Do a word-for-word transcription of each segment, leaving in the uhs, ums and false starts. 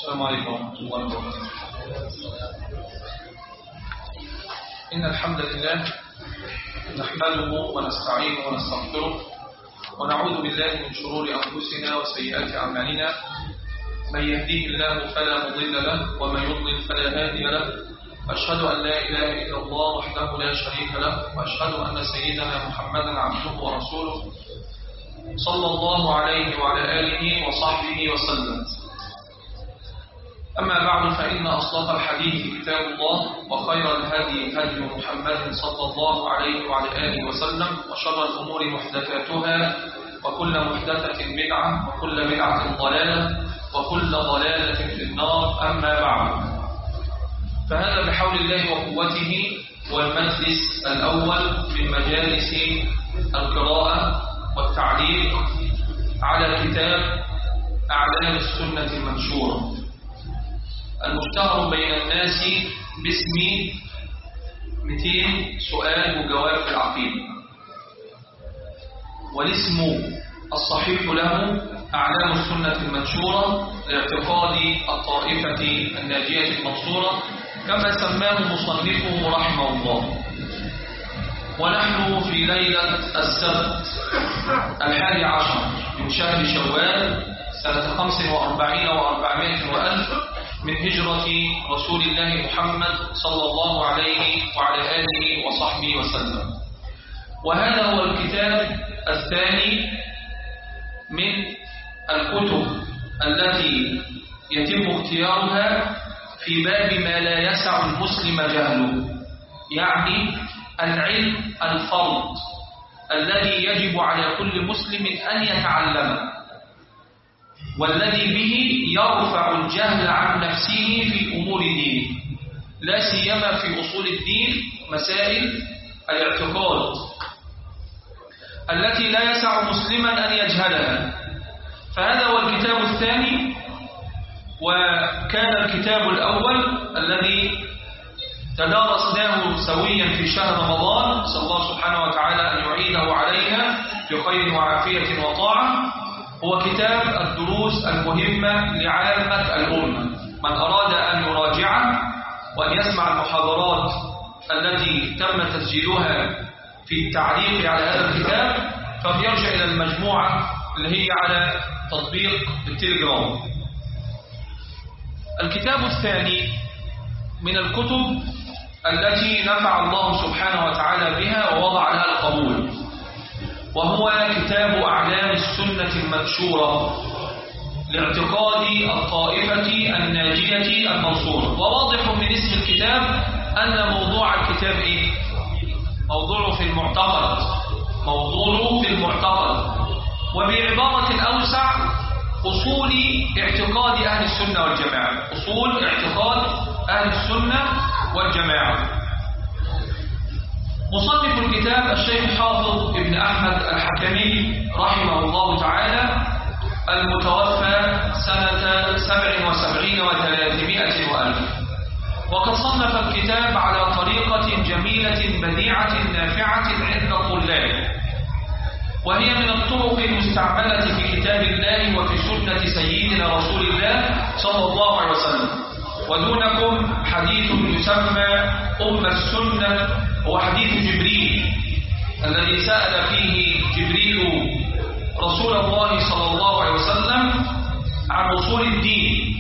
السلام عليكم ورحمة الله وبركاته. إن الحمد لله نحمده ونستعينه ونستغفره ونعوذ بالله من شرور أنفسنا وسيئات أعمالنا. من يهديه الله فلا مضل له ومن يضلل فلا هادي له. أشهد أن لا إله إلا الله وحده لا شريك له، وأشهد أن سيدنا محمدا عبده ورسوله صلى الله عليه وعلى آله وصحبه وسلم. أما بعد، فإن أصدق الحديث كتاب الله، وخير الهدي هدي محمد صلى الله عليه وعلى آله وسلم، وشر الأمور محدثاتها، وكل محدثة بدعة، وكل بدعة ضلالة، وكل ضلالة في النار. أما بعد، فهذا بحول الله وقوته والمجلس الأول من مجالس القراءة والتعليق على كتاب أعلام السنة المنشورة، المشتهر بين الناس باسم مئتين سؤال وجواب في العقيدة، والاسم الصحيح له أعلام السنة المنشورة لاعتقاد الطائفة الناجية المنصورة، كما سماه مصنفه رحمه الله. ونحن في ليلة السبت الحادي عشر من شهر شوال سنة خمس وأربعين وأربعمائة وألف من هجرة رسول الله محمد صلى الله عليه وعلى آله وصحبه وسلم. وهذا هو الكتاب الثاني من الكتب التي يتم اختيارها في باب ما لا يسع المسلم جهله، يعني العلم الفرض الذي يجب على كل مسلم أن يتعلمه، والذي به يرفع الجهل عن نفسه في أمور دينه، لا سيما في أصول الدين، مسائل الاعتقاد التي لا يسع مسلما أن يجهلها. فهذا هو الكتاب الثاني. وكان الكتاب الأول الذي تدارسناه سويا في شهر رمضان، نسأل الله سبحانه وتعالى أن يعيده علينا بخير وعافية وطاعة، هو كتاب الدروس المهمة لعامة الأمة. من أراد أن يراجعه وأن يسمع المحاضرات التي تم تسجيلها في التعليق على هذا الكتاب، فليرجع إلى المجموعة اللي هي على تطبيق التليجرام. الكتاب الثاني من الكتب التي نفع الله سبحانه وتعالى بها ووضع لها القبول، وهو كتاب أعلام السنة المنشورة لاعتقاد الطائفة الناجية المنصورة. وواضح من اسم الكتاب أن موضوع الكتاب إيه؟ موضوعه في المعتقد، موضوعه في المعتقد، وبعبارة أوسع أصول اعتقاد أهل السنة والجماعة، أصول اعتقاد أهل السنة والجماعة. مصنف الكتاب الشيخ حافظ ابن أحمد الحكمي رحمه الله تعالى، المتوفى سنة سبع وسبعين وثلاثمائة وألف، وقد صنف الكتاب على طريقة جميلة بديعة نافعة عند الطلاب، وهي من الطرق المستعملة في كتاب الله وفي سنة سيدنا رسول الله صلى الله عليه وسلم. ودونكم حديث يسمى أم السنة، هو حديث جبريل الذي سأل فيه جبريل رسول الله صلى الله عليه وسلم عن أصول الدين،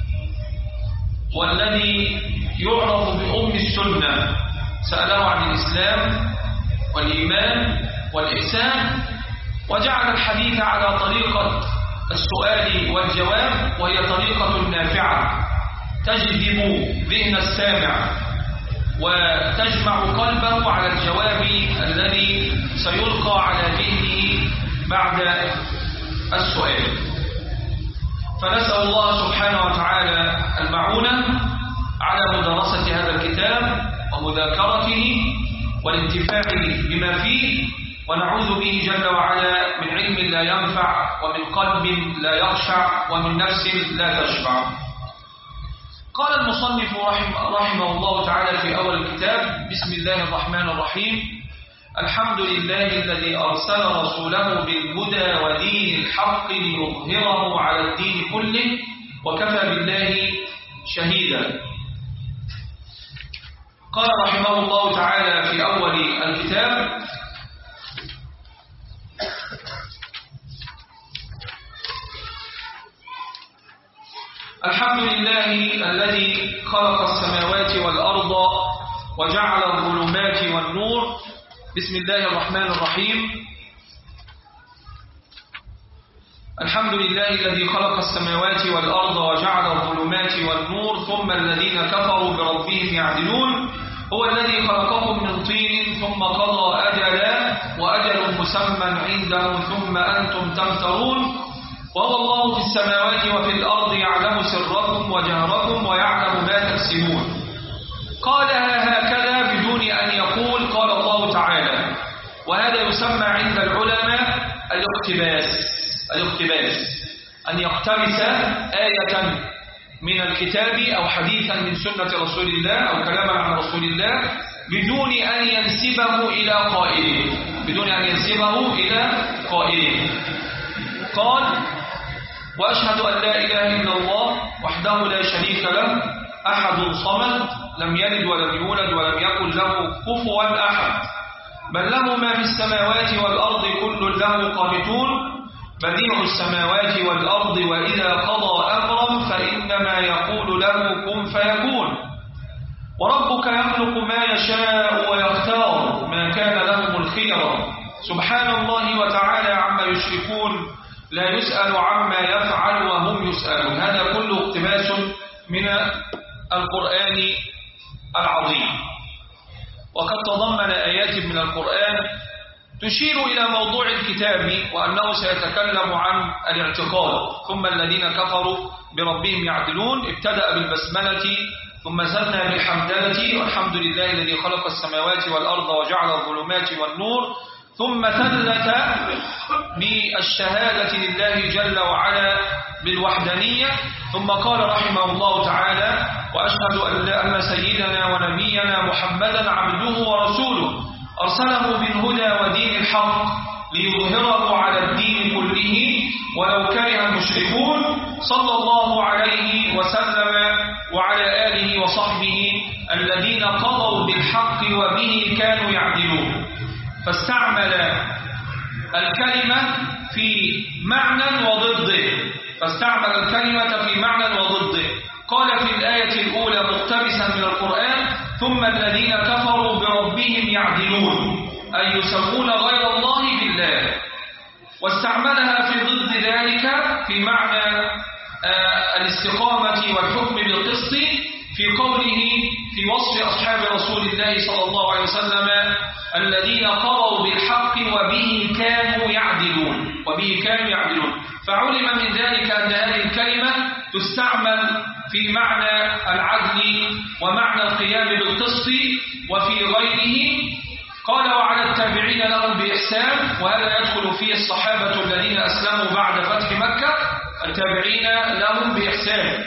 والذي يعرف بأم السنة. سأله عن الإسلام والإيمان والإحسان، وجعل الحديث على طريقة السؤال والجواب، وهي طريقة نافعة تجذب ذهن السامع وتجمع قلبه على الجواب الذي سيلقى على ذهنه بعد السؤال. فنسأل الله سبحانه وتعالى المعونة على مدرسة هذا الكتاب ومذاكرته والانتفاع بما فيه، ونعوذ به جل وعلا من علم لا ينفع، ومن قلب لا يخشع، ومن نفس لا تشبع. قال المصنف رحمه الله تعالى في أول الكتاب: بسم الله الرحمن الرحيم. الحمد لله الذي أرسل رسوله بالهدى ودين الحق ليظهره على الدين كله وكفى بالله شهيدا. قال رحمه الله تعالى في أول الكتاب: الحمد لله الذي خلق السماوات والأرض وجعل الظلمات والنور. بسم الله الرحمن الرحيم. الحمد لله الذي خلق السماوات والأرض وجعل الظلمات والنور ثم الذين كفروا بربهم يعدلون. هو الذي خلقكم من طين ثم قضى أجلا وأجل مسمى عنده ثم أنتم تمترون. وهو الله في السماوات وفي الأرض يعلم سركم وجهركم ويعلم ما تكسبون. قالها هكذا بدون أن يقول قال الله تعالى، وهذا يسمى عند العلماء الاقتباس. الاقتباس أن يقتبس آية من الكتاب أو حديثا من سنة رسول الله أو كلاما عن رسول الله بدون أن ينسبه إلى قائله بدون أن ينسبه إلى قائله. قال: وأشهد أن لا إله إلا الله وحده لا شريك له أحد صمد لم يلد ولم يولد ولم يكن له كفوا أحد بل له ما في السماوات والأرض كل له قانتون بديع السماوات والأرض وإذا قضى أمرا فإنما يقول له كن فيكون. وربك يخلق ما يشاء ويختار ما كان لهم الخيرة سبحان الله وتعالى عما يشركون لا يسأل عما يفعل وهم يسألون. هذا كله اقتباس من القرآن العظيم، وقد تضمن آيات من القرآن تشير إلى موضوع الكتاب وأنه سيتكلم عن الاعتقاد. ثم الذين كفروا بربهم يعدلون ابتدأ بالبسملة ثم زلنا بالحمدلة والحمد لله الذي خلق السماوات والأرض وجعل الظلمات والنور ثم ثلث بالشهادة لله جل وعلا بالوحدانية. ثم قال رحمه الله تعالى: وأشهد أن سيدنا ونبينا محمدا عبده ورسوله أرسله بالهدى ودين الحق ليظهره على الدين كله ولو كره المشركون صلى الله عليه وسلم وعلى آله وصحبه الذين قضوا بالحق وبه كانوا يعدلون. فاستعمل الكلمة في معنى وضده فاستعمل الكلمة في معنى وضده قال في الآية الأولى مقتبسا من القرآن: ثم الذين كفروا بربهم يعدلون، أي يسمون غير الله بالله. واستعملها في ضد ذلك في معنى آه الاستقامة والحكم بالقسط في قوله في وصف أصحاب رسول الله صلى الله عليه وسلم الذين قضوا بالحق وبه كانوا يعدلون وبه كانوا يعدلون. فعلم من ذلك أن هذه الكلمة تستعمل في معنى العدل ومعنى القيام بالقسط وفي غيره. قال: وعلى التابعين لهم بإحسان، وهذا يدخل فيه الصحابة الذين أسلموا بعد فتح مكة، التابعين لهم بإحسان.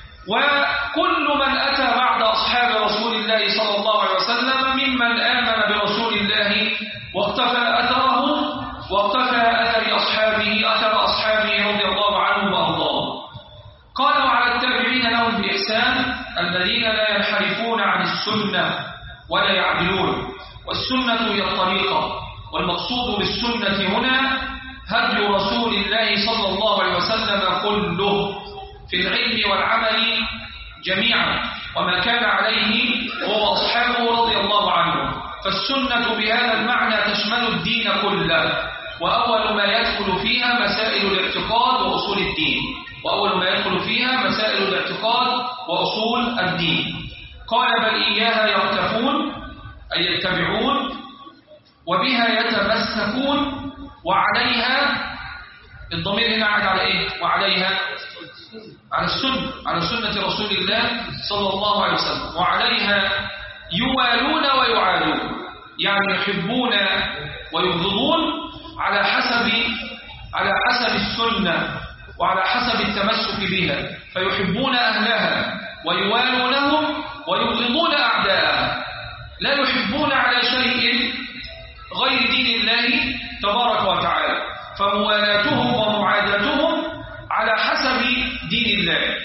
وكل من أتى بعد أصحاب رسول الله صلى الله عليه وسلم ممن آمن برسول الله واقتفى أثره واقتفى أثر أصحابه أثر أصحابه رضي الله عنهم وأرضاهم. قال: وعلى التابعين لهم بإحسان الذين لا ينحرفون عن السنة ولا يعدلون. والسنة هي الطريقة، والمقصود بالسنة هنا هدي رسول الله صلى الله عليه وسلم كله في العلم والعمل جميعا وما كان عليه هو أصحابه رضي الله عنهم. فالسنة بهذا المعنى تشمل الدين كله، وأول ما يدخل فيها مسائل الاعتقاد وأصول الدين وأول ما يدخل فيها مسائل الاعتقاد وأصول الدين. قال: بل إياها يقتفون أي يتبعون وبها يتمسكون وعليها. الضمير هنا عاد على إيه؟ وعليها على السنة على سنة رسول الله صلى الله عليه وسلم. وعليها يوالون ويعادون، يعني يحبون ويبغضون على حسب على حسب السنة وعلى حسب التمسك بها، فيحبون أهلها ويوالونهم ويبغضون أعداءها. لا يحبون على شيء غير دين الله تبارك وتعالى، فموالاتهم ومعاداتهم على حسب دين الله.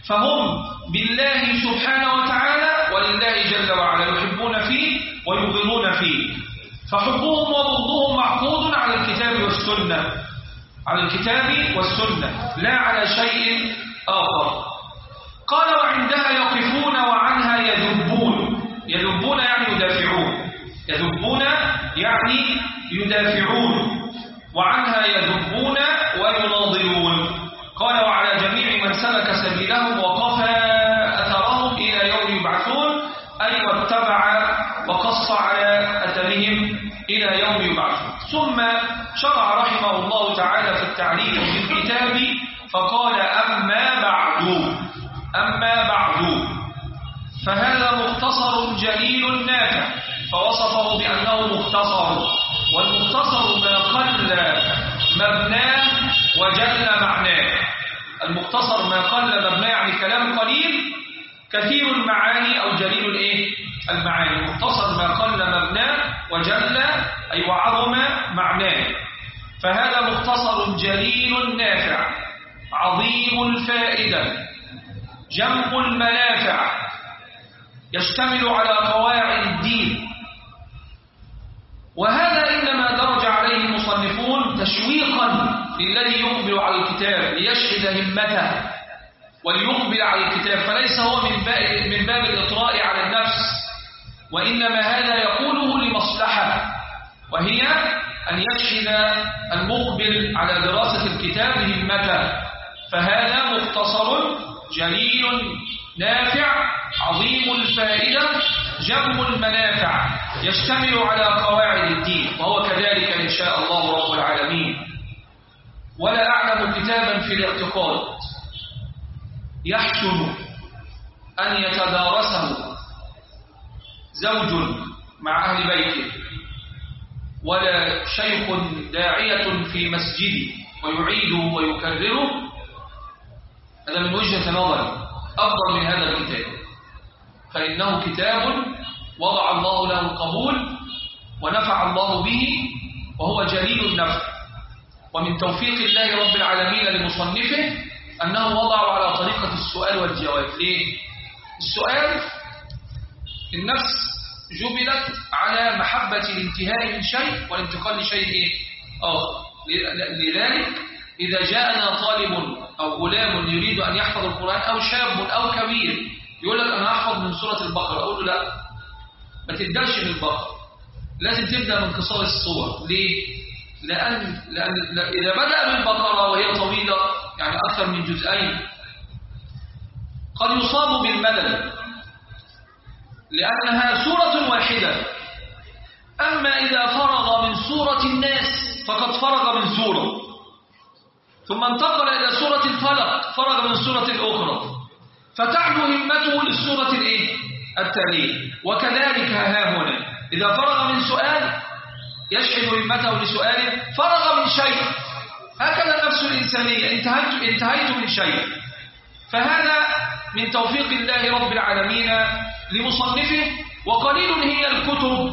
فهم بالله سبحانه وتعالى ولله جل وعلا يحبون فيه ويبغضون فيه، فحبهم وبغضهم معقود على الكتاب والسنة، على الكتاب والسنة لا على شيء آخر. قال وعندها يقفون وعنها يذبون. يذبون يعني يدافعون، يذبون يعني يدافعون، وعنها يذبون ويناضلون. قال وعلى جميع من سلك سبيلهم وقفى أثرهم إلى يوم يبعثون، أي واتبع وقص على أثرهم إلى يوم يبعثون. ثم شرع رحمه الله تعالى في التعليم بالكتاب فقال أما بعد، أما بعد فهذا مختصر جليل نافع، فوصفه بأنه مختصر، والمختصر ما قل مبناه وجل معناه. المختصر ما قل مبناه يعني كلام قليل كثير المعاني أو جليل الإيه؟ المعاني. المختصر ما قل مبناه وجل أي وعظم معناه. فهذا مختصر جليل نافع عظيم الفائدة جمع المنافع، يشتمل على قواعد الدين. وهذا إنما درج عليه المصنفون تشويقا للذي يقبل على الكتاب ليشهد همته وليقبل على الكتاب، فليس هو من باب, من باب الإطراء على النفس، وإنما هذا يقوله لمصلحة، وهي أن يشهد المقبل على دراسة الكتاب همته. فهذا مختصر جليل نافع عظيم الفائدة جم المنافع، يشتمل على قواعد الدين، وهو كذلك إن شاء الله رب العالمين. ولا أعلم كتابا في الاعتقاد يحسن أن يتدارسه زوج مع أهل بيته ولا شيخ داعية في مسجده ويعيده ويكرره، هذا من وجهة نظر أفضل من هذا الكتاب، فإنه كتاب وضع الله له القبول ونفع الله به، وهو جليل النفع. ومن توفيق الله رب العالمين لمصنفه أنه وضعه على طريقة السؤال والجواب. ليه؟ السؤال النفس جبلت على محبة الانتهاء من شيء والانتقال لشيء آخر، لذلك إذا جاءنا طالب أو غلام يريد أن يحفظ القرآن أو شاب أو كبير يقول لك أنا أحفظ من سورة البقرة، أقول له لا، ما تبدأش من البقرة، لازم تبدأ من قصار السور. ليه؟ لأن, لأن إذا بدأ بالبقرة وهي طويلة يعني أكثر من جزئين قد يصاب بالملل لأنها سورة واحدة. أما إذا فرغ من سورة الناس فقد فرغ من سورة، ثم انتقل إلى سورة الفلق فرغ من سورة أخرى، فتعلو همته للسورة الإيه؟ التالية. وكذلك ها هنا إذا فرغ من سؤال يشحن همته لسؤاله، فرغ من شيء، هكذا النفس الإنسانية، انتهيت, انتهيت من شيء. فهذا من توفيق الله رب العالمين لمصنفه. وقليل هي الكتب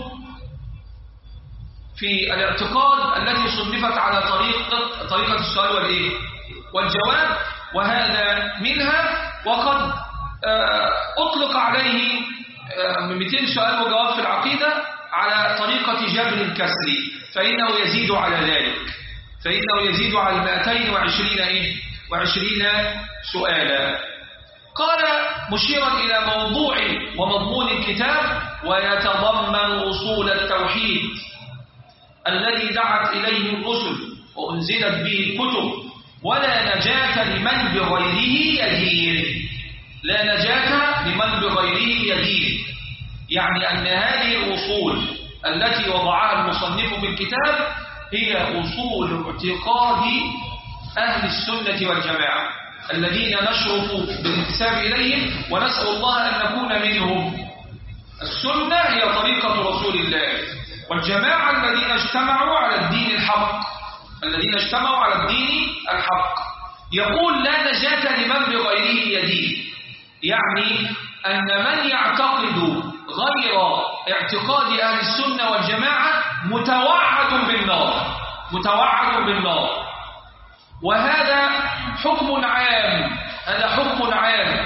في الاعتقاد التي صنفت على طريقة, طريقة السؤال والإيه؟ والجواب، وهذا منها. وقد أطلق عليه من مئتين سؤال وجواب في العقيدة على طريقة جبر الكسري، فإنه يزيد على ذلك، فإنه يزيد على مئتين وعشرين إيه؟ وعشرين سؤالا. قال مشيرا إلى موضوع ومضمون الكتاب: ويتضمن أصول التوحيد الذي دعت إليه الرسل وأنزلت به الكتب، ولا نجاة لمن بغيره يدين. لا نجاة لمن بغيره يدين، يعني أن هذه الأصول التي وضعها المصنف في الكتاب هي أصول اعتقاد أهل السنة والجماعة الذين نشرف بالانتساب إليهم ونسأل الله أن نكون منهم. السنة هي طريقة رسول الله، والجماعة الذين اجتمعوا على الدين الحق، الذين اجتمعوا على الدين الحق. يقول لا نجاة لمن بغيره يدين، يعني أن من يعتقد غير اعتقاد أهل السنة والجماعة متوعد بالنار، متوعد بالنار. وهذا حكم عام، هذا حكم عام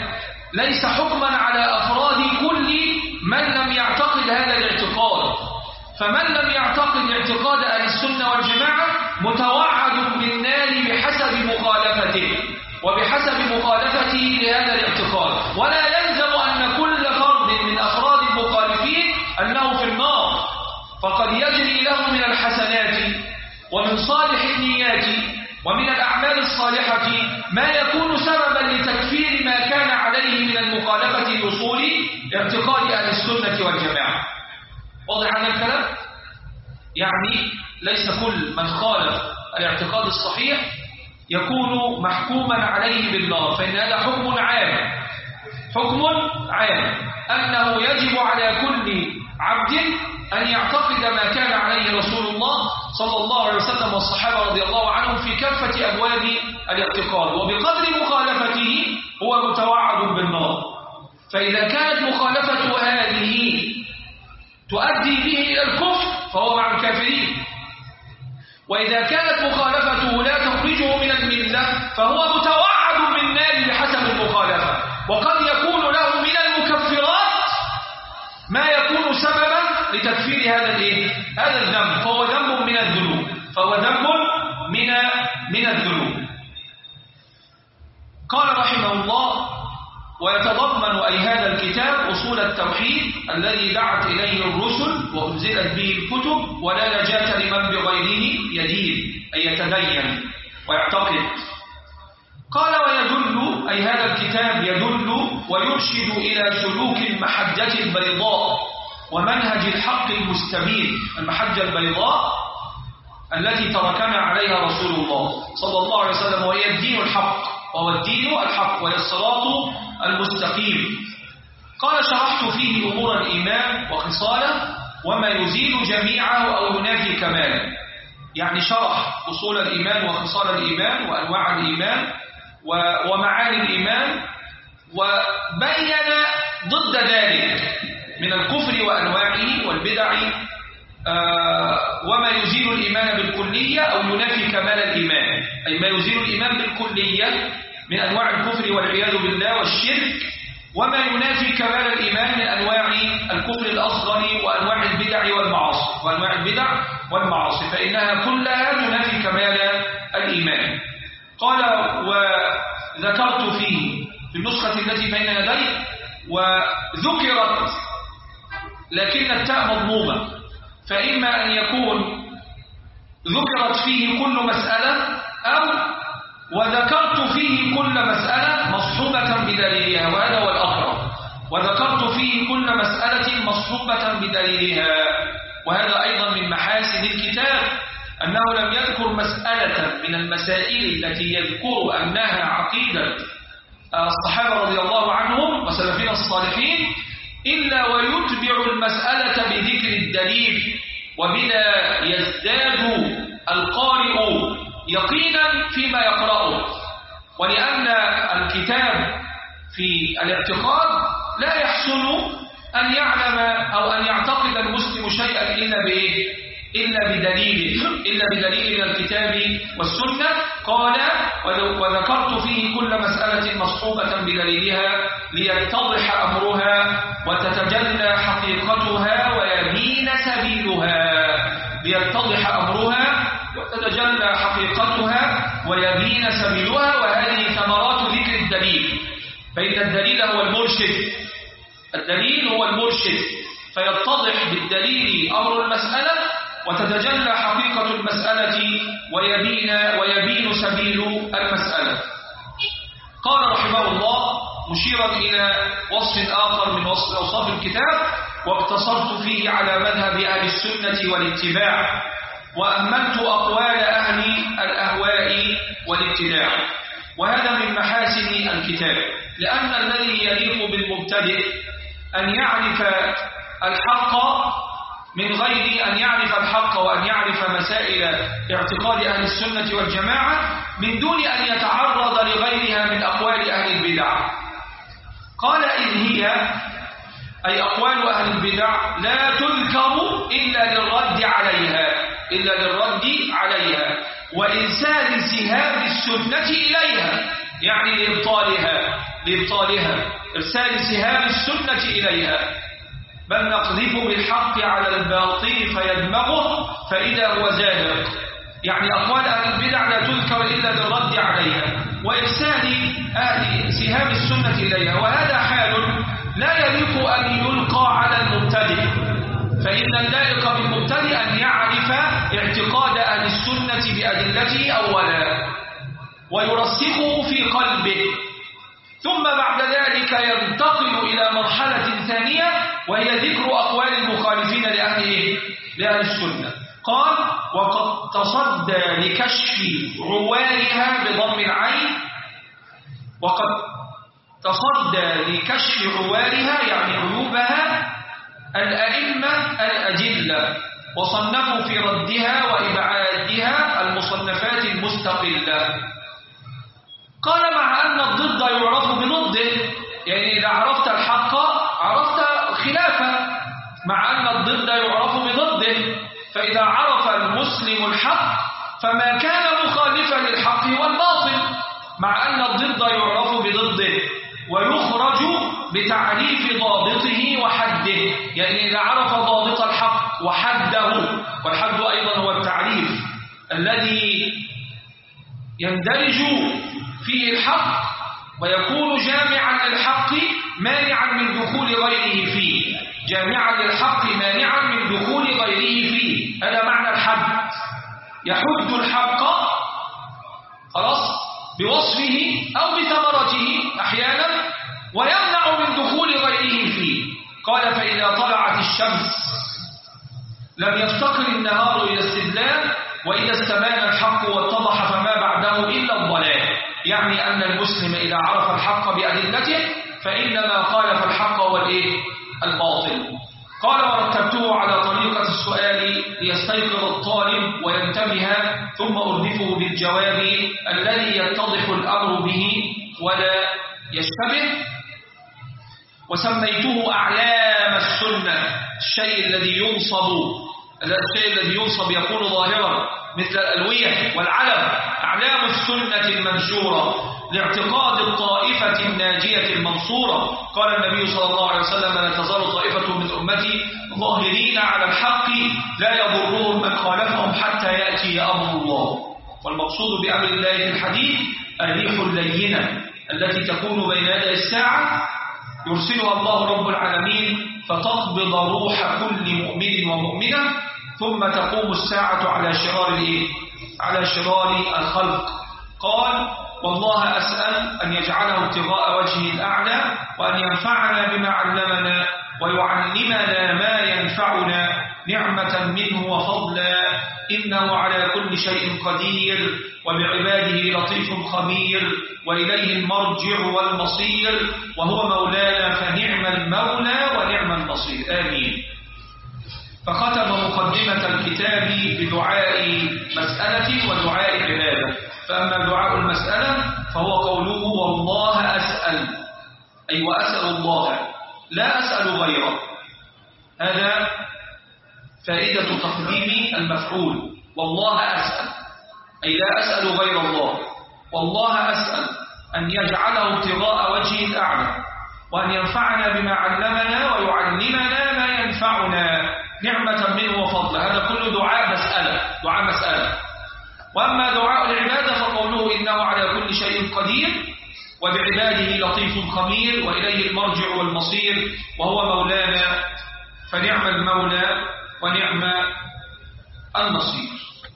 ليس حكما على أفراد كل من لم يعتقد هذا الاعتقاد. فمن لم يعتقد اعتقاد أهل السنة والجماعة متوعد بالنار بحسب مخالفته وبحسب مخالفته لهذا الاعتقاد، ولا يلزم أن كل فرد من أفراد المخالفين أنه في النار، فقد يجري له من الحسنات ومن صالح النيات ومن الأعمال الصالحة ما يكون سببا لتكفير ما كان عليه من المخالفة لأصول اعتقاد أهل السنة والجماعة. واضح هذا الكلام؟ يعني ليس كل من خالف الاعتقاد الصحيح يكون محكوما عليه بالنار، فإن هذا حكم عام، حكم عام أنه يجب على كل عبد أن يعتقد ما كان عليه رسول الله صلى الله عليه وسلم والصحابة رضي الله عنهم في كافة أبواب الاعتقاد، وبقدر مخالفته هو متوعد بالنار. فإذا كانت مخالفة هذه تؤدي به إلى الكفر فهو مع الكافرين، وإذا كانت مخالفته لا تخرجه من الملة فهو متوعد بالنار بحسب المخالفة، وقد يكون له من المكفرات ما يكون سببا لتكفير هذا الايه هذا الذنب، فهو ذنب من الذنوب فهو ذنب من من الذنوب. قال رحمه الله: ويتضمن أي هذا الكتاب أصول التوحيد الذي دعت إليه الرسل وأنزلت به الكتب، ولا نجاة لمن بغيره يدين أي يتدين ويعتقد. قال: ويدل أي هذا الكتاب يدل ويرشد إلى سلوك المحجة البيضاء ومنهج الحق المستبين، المحجة البيضاء التي تركنا عليها رسول الله صلى الله عليه وسلم، وهي الدين الحق، وهو الدين الحق وهي الصراط المستقيم. قال: شرحت فيه أمور الإيمان وخصاله وما يزيل جميعه أو ينافي كماله. يعني شرح أصول الإيمان وخصال الإيمان وأنواع الإيمان ومعاني الإيمان، وبين ضد ذلك من الكفر وأنواعه والبدع وما يزيل الإيمان بالكلية أو ينافي كمال الإيمان، أي ما يزيل الإيمان بالكلية من أنواع الكفر والعياذ بالله والشرك، وما ينافي كمال الإيمان من أنواع الكفر الأصغر وأنواع البدع والمعاصي وأنواع البدع والمعاصي، فإنها كلها تنافي كمال الإيمان. قال: وذكرت فيه في النسخة التي بين يدي وذكرت لكن التاء مضمومة، فإما أن يكون ذكرت فيه كل مسألة أو وذكرت فيه كل مسألة مصحوبة بدليلها، وهذا هو الأقرب. وذكرت فيه كل مسألة مصحوبة بدليلها، وهذا أيضا من محاسن الكتاب أنه لم يذكر مسألة من المسائل التي يذكر أنها عقيدة الصحابة رضي الله عنهم وسلفنا الصالحين إلا ويتبع المسألة بذكر الدليل، وبذا يزداد القارئ يقينا فيما يقرأه. ولأن الكتاب في الاعتقاد لا يحسن أن يعلم أو أن يعتقد المسلم شيئا إلا بإيه؟ إلا بدليل إلا بدليل من الكتاب والسنة. قال: وذكرت فيه كل مسألة مصحوبة بدليلها ليتضح أمرها وتتجلى حقيقتها ويبين سبيلها ليتضح أمرها وتتجلى حقيقتها ويبين سبيلها وهذه ثمرات ذكر الدليل، فإن الدليل هو المرشد الدليل هو المرشد فيتضح بالدليل أمر المسألة وتتجلى حقيقة المسألة ويبين, ويبين سبيل المسألة. قال رحمه الله مشيرا إلى وصف آخر من وصف أوصاف الكتاب: واقتصرت فيه على مذهب أهل السنة والاتباع، وأهملت أقوال أهل الأهواء والابتداع. وهذا من محاسن الكتاب، لأن الذي يليق بالمبتدئ أن يعرف الحق من غير أن يعرف الحق وأن يعرف مسائل اعتقاد أهل السنة والجماعة من دون أن يتعرض لغيرها من أقوال أهل البدع. قال: إذ هي أي أقوال أهل البدع لا تذكر إلا للرد عليها إلا للرد عليها وإرسال سهام السنة إليها، يعني لإبطالها لإبطالها إرسال سهام السنة إليها، بل نقذف بالحق على الباطل فيدمغه فإذا هو زاهق. يعني أقوال أهل البدع لا تذكر إلا للرد عليها وإرسال أهل سهام السنة إليها، وهذا حال لا يليق أن يلقى على المبتدئ، فإن اللائق بالمبتدئ أن يعرف اعتقاد أهل السنة بأدلته أولا ويرسخه في قلبه، ثم بعد ذلك ينتقل إلى مرحلة ثانية وهي ذكر أقوال المخالفين لأهل لأهل السنة. قال: وقد تصدى لكشف عوارها بضم العين، وقد تصدى لكشف عوارها يعني عيوبها الأئمة الأجلة، وصنفوا في ردها وإبعادها المصنفات المستقلة. قال: مع أن الضد يعرف بضده، يعني إذا عرفت الحق عرفت خلافه، مع أن الضد يعرف بضده، فإذا عرف المسلم الحق فما كان مخالفا للحق هو الباطل، مع أن الضد يعرف بضده ويخرج بتعريف ضابطه وحده، يعني إذا عرف ضابط الحق وحده، والحد أيضا هو التعريف الذي يندرج فيه الحق ويكون جامعا للحق مانعا من دخول غيره فيه، جامعا للحق مانعا من دخول غيره فيه، هذا معنى الحد. يحد الحق خلاص بوصفه أو بثمرته أحيانا ويمنع من دخول غيره فيه. قال: فإذا طلعت الشمس لم يفتقر النهار إلى استدلال، وإذا استبان الحق واتضح فما بعده إلا الضلال، يعني أن المسلم إذا عرف الحق بأدلته فإنما خالف الحق هو الإيه؟ الباطل. قال: ورتبته على طريقة السؤال ليستيقظ الطالب وينتبه، ثم أردفه بالجواب الذي يتضح الأمر به ولا يشتبه. وسميته أعلام السنة، الشيء الذي ينصب الشيء الذي ينصب يكون ظاهرا مثل الألوية والعلم، أعلام السنة المنشورة لاعتقاد الطائفة الناجية المنصورة. قال النبي صلى الله عليه وسلم: لا تزال طائفة من أمتي ظاهرين على الحق لا يضرهم من خالفهم حتى يأتي أمر الله. والمقصود بأمر الله في الحديث الريح اللينة التي تكون بين يدي الساعة يرسلها الله رب العالمين فتقبض روح كل مؤمن ومؤمنة، ثم تقوم الساعة على شرار الإيه؟ على شرار الخلق. قال: والله أسأل أن يجعله ابتغاء وجهه الأعلى، وأن ينفعنا بما علمنا ويعلمنا ما ينفعنا نعمة منه وفضلا، إنه على كل شيء قدير وبعباده لطيف خبير، وإليه المرجع والمصير، وهو مولانا فنعم المولى ونعم النصير. آمين. فختم مقدمة الكتاب بدعاء مسألة ودعاء عبادة. فأما دعاء المسألة فهو قوله: والله أسأل، أي وأسأل الله لا أسأل غيره. هذا فائدة تقديم المفعول، والله أسأل أي لا أسأل غير الله، والله أسأل أن يجعله ابتغاء وجهه الأعلى، وأن ينفعنا بما علمنا ويعلمنا ما ينفعنا نعمة منه وفضل. هذا كله دعاء مسألة دعاء مسألة. وأما دعاء العبادة فقوله: إنه على كل شيء قدير وبعباده لطيف خبير، وإليه المرجع والمصير، وهو مولانا فنعم المولى ونعم النصير.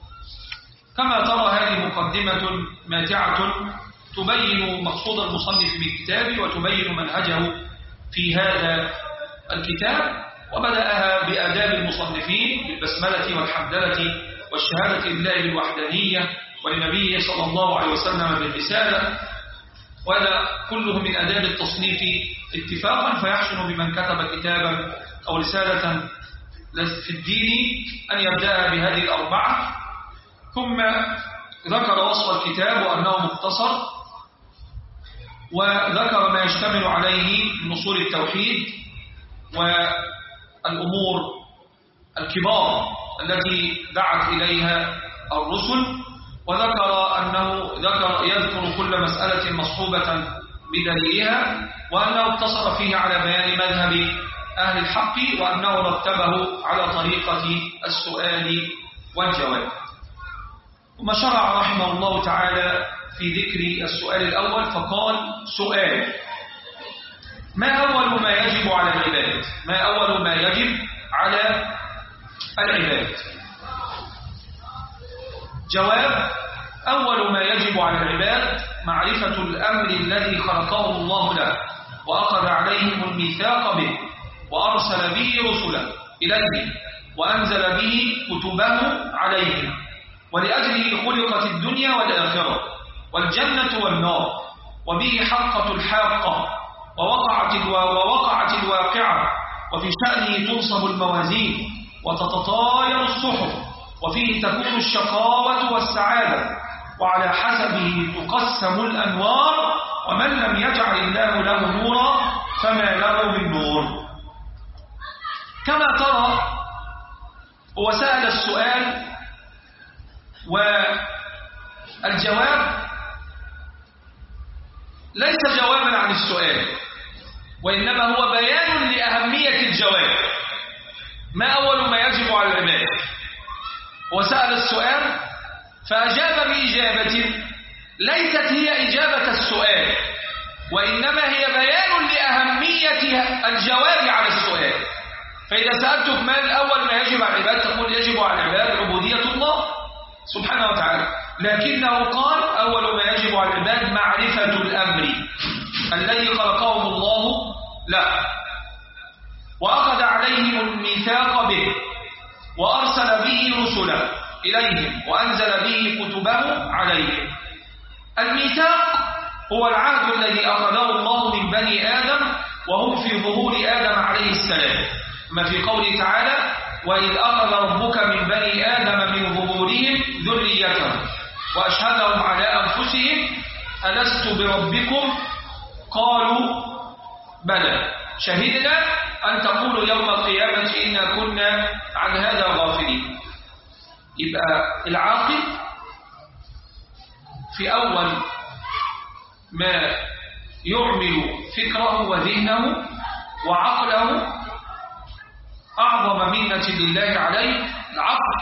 كما ترى هذه مقدمة ماتعة تبين مقصود المصنف بالكتاب وتبين منهجه في هذا الكتاب، وبدأها بآداب المصنفين بالبسملة والحمدلة والشهادة لله بالوحدانية ولنبيه صلى الله عليه وسلم بالرسالة، وهذا كله من آداب التصنيف اتفاقا، فيحسن بمن كتب كتابا أو رسالة في الدين أن يبدأ بهذه الأربعة. ثم ذكر وصف الكتاب وأنه مختصر، وذكر ما يشتمل عليه من أصول التوحيد والأمور الكبار التي دعت إليها الرسل، وذكر أنه ذكر يذكر كل مسألة مصحوبة بدليلها، وأنه اقتصر فيه على بيان مذهب أهل الحق، وأنه رتبه على طريقة السؤال والجواب. ثم شرع رحمه الله تعالى في ذكر السؤال الأول فقال: سؤال: ما أول ما يجب على العباد؟ ما أول ما يجب على العباد؟ جواب: أول ما يجب على العباد معرفة الأمر الذي خلقه الله له وأخذ عليهم الميثاق به وأرسل به رسله إليه وأنزل به كتبه عليهم، ولأجله خلقت الدنيا والآخرة والجنة والنار، وبه حقة الحاقة ووقعت, ووقعت الواقعة، وفي شأنه تنصب الموازين وتتطاير الصحف، وفيه تكون الشقاوة والسعادة، وعلى حسبه تقسم الأنوار، ومن لم يجعل الله له نورا فما له من نور. كما ترى هو سأل السؤال، والجواب ليس جوابا عن السؤال، وإنما هو بيان لأهمية الجواب. ما أول ما يجب على العباد؟ وسأل السؤال فأجاب بإجابة ليست هي إجابة السؤال، وإنما هي بيان لأهمية الجواب على السؤال. فإذا سألتك ما الأول ما يجب على العباد تقول يجب على العباد عبودية الله سبحانه وتعالى، لكنه قال أول ما يجب على العباد معرفة الأمر الذي خلقهم الله له وأخذ عليهم الميثاق به وأرسل به رسله إليهم وأنزل به كتبه عليهم. الميثاق هو العهد الذي أخذه الله من بني آدم وهم في ظهور آدم عليه السلام، ما في قوله تعالى: وإذ أخذ ربك من بني آدم من ظهورهم ذريتهم وأشهدهم على أنفسهم ألست بربكم قالوا بلى شهدنا أن تقولوا يوم القيامة إنا كنا عن هذا غافلين. يبقى العاقل في أول ما يعمل فكره وذهنه وعقله أعظم منة لله عليه العقل،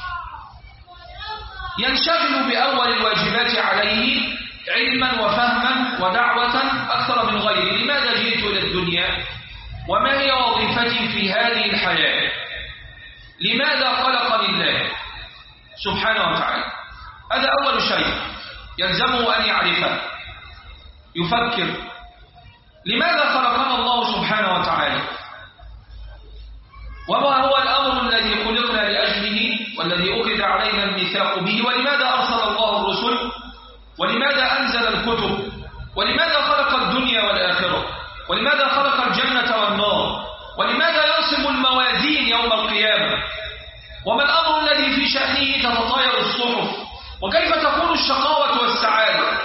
ينشغل بأول الواجبات عليه علما وفهما ودعوة أكثر من غيره. لماذا جئت إلى الدنيا؟ وما هي وظيفتي في هذه الحياة؟ لماذا خلقني الله سبحانه وتعالى؟ هذا أول شيء يلزمه أن يعرفه، يفكر لماذا خلقنا الله سبحانه وتعالى، وما هو الأمر الذي خلقنا لأجله والذي أخذ علينا الميثاق به، ولماذا أرسل الله الرسل، ولماذا أنزل الكتب، ولماذا خلق الدنيا والآخرة، ولماذا خلق الجنة والنار، ولماذا ينصب الموازين يوم القيامة، وما الأمر الذي في شأنه تتطاير الصحف، وكيف تكون الشقاوة والسعادة،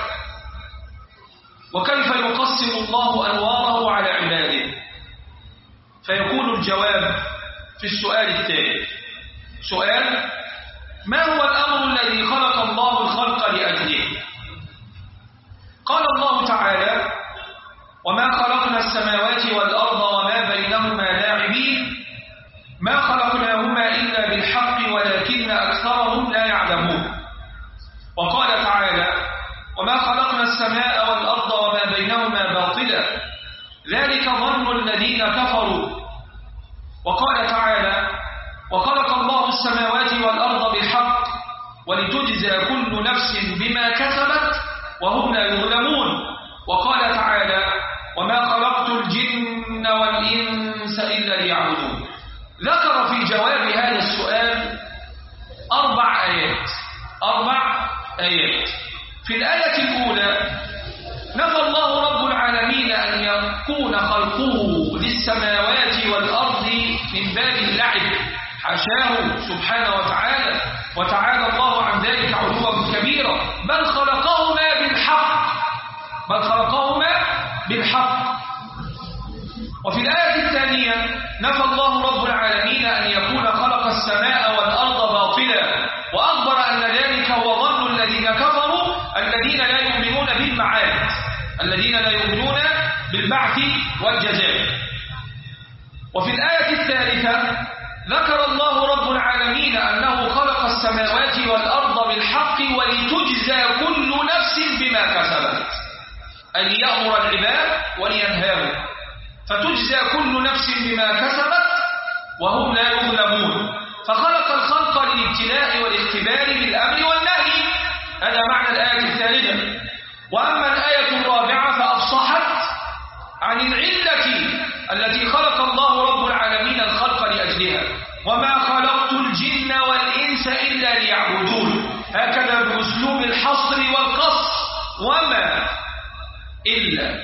وكيف يقسم الله أنواره على عباده. فيكون الجواب في السؤال التالي: سؤال: ما هو الأمر الذي خلق الله الخلق لأجله؟ قال الله تعالى: وما خلقنا السماوات والأرض وما بينهما لاعبين ما خلقناهما إلا بالحق ولكن أكثرهم لا يعلمون. وقال تعالى: وما خلقنا السماء والأرض وما بينهما باطلا ذلك ظن الذين كفروا. وقال تعالى: وخلق الله السماوات والأرض بالحق ولتجزى كل نفس بما كسبت وهم لا يظلمون. وقال تعالى: وما خلقت الجن والإنس إلا ليعبدون. ذكر في جواب هذا السؤال أربع آيات أربع آيات. في الآية الأولى نفى الله رب العالمين أن يكون خلقه للسماوات والأرض من باب اللعب، حاشاه سبحانه وتعالى، وتعالى الله عن ذلك علوا كبيرا، بل خلقهما بالحق بل خلقهما بالحق. وفي الآية الثانية نفى الله رب العالمين أن يكون خلق السماء والأرض باطلا، وأخبر أن ذلك هو ظن الذين الذين لا يؤمنون بالمعاد، الذين لا يؤمنون بالبعث والجزاء. وفي الآية الثالثة ذكر الله رب العالمين أنه خلق السماوات والأرض بالحق ولتجزى كل نفس بما كسبت، أي يأمر العباد ولينهاهم، فتجزى كل نفس بما كسبت وهم لا يظلمون. فخلق الخلق للابتلاء والاختبار بالأمر والنهي، هذا معنى الآية الثالثة. وأما الآية الرابعة فأفصحت عن العلة التي خلق الله رب العالمين الخلق لأجلها، وما خلقت الجن والإنس إلا ليعبدون، هكذا بأسلوب الحصر والقصر، وما إلا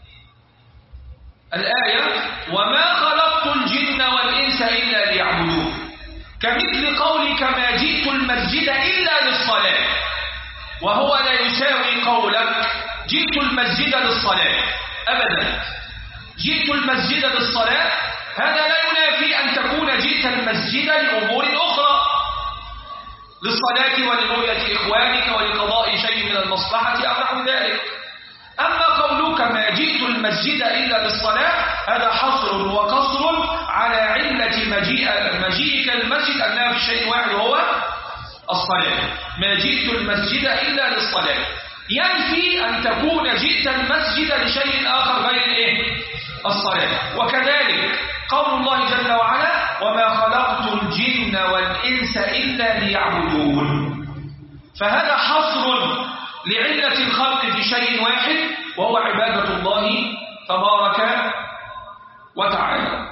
الآية وما خلقت الجن والإنس إلا ليعبدون، كمثل قولك ما جئت المسجد إلا للصلاة، وهو لا يساوي قولك جئت المسجد للصلاة أبدا. جئت المسجد للصلاة هذا لا ينافي أن تكون جئت المسجد لأمور أخرى، للصلاة ولرؤية إخوانك ولقضاء شيء من المصلحة أو نحو ذلك. أما قولك ما جئت المسجد إلا للصلاة هذا حصر وقصر على علة مجيء مجيئك المسجد أنها في شيء واحد وهو الصلاة. ما جئت المسجد إلا للصلاة ينفي أن تكون جئت المسجد لشيء آخر غير إيه؟ الصلاة. وكذلك قول الله جل وعلا وما خلقت الجن والإنس إلا ليعبدون، فهذا حصر لعلة الخلق في شيء واحد وهو عبادة الله تبارك وتعالى.